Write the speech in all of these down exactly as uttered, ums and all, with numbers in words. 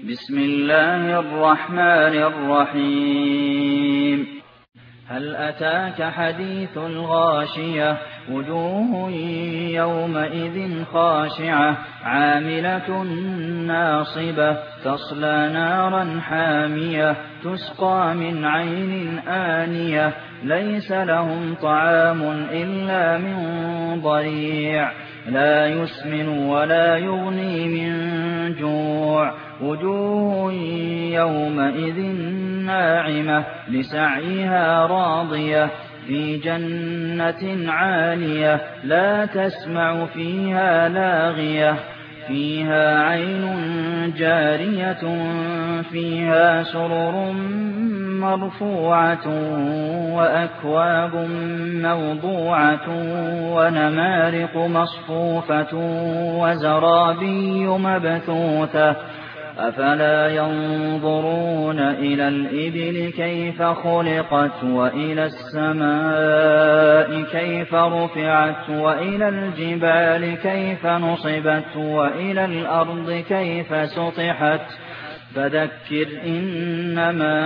بسم الله الرحمن الرحيم هل أتاك حديث الغاشية وجوه يومئذ خاشعة عاملة ناصبة تصلى نارا حامية تسقى من عين آنية ليس لهم طعام إلا من ضريع لا يسمن ولا يغني من جوع وجوه يومئذ ناعمة لسعيها راضية في جنة عالية لا تسمع فيها لاغية فيها عين جارية فيها سرر مرفوعة وأكواب موضوعة ونمارق مصفوفة وزرابي مبثوثة أفلا ينظرون إلى الإبل كيف خلقت وإلى السماء كيف رفعت وإلى الجبال كيف نصبت وإلى الأرض كيف سطحت فذكر إنما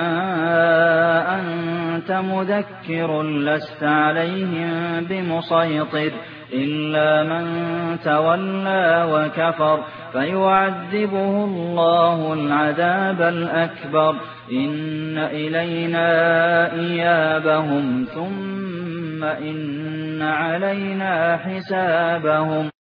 أنت مذكر لست عليهم بمسيطر إلا من تولى وكفر فيعذبه الله العذاب الأكبر إن إلينا إيابهم ثم إن علينا حسابهم.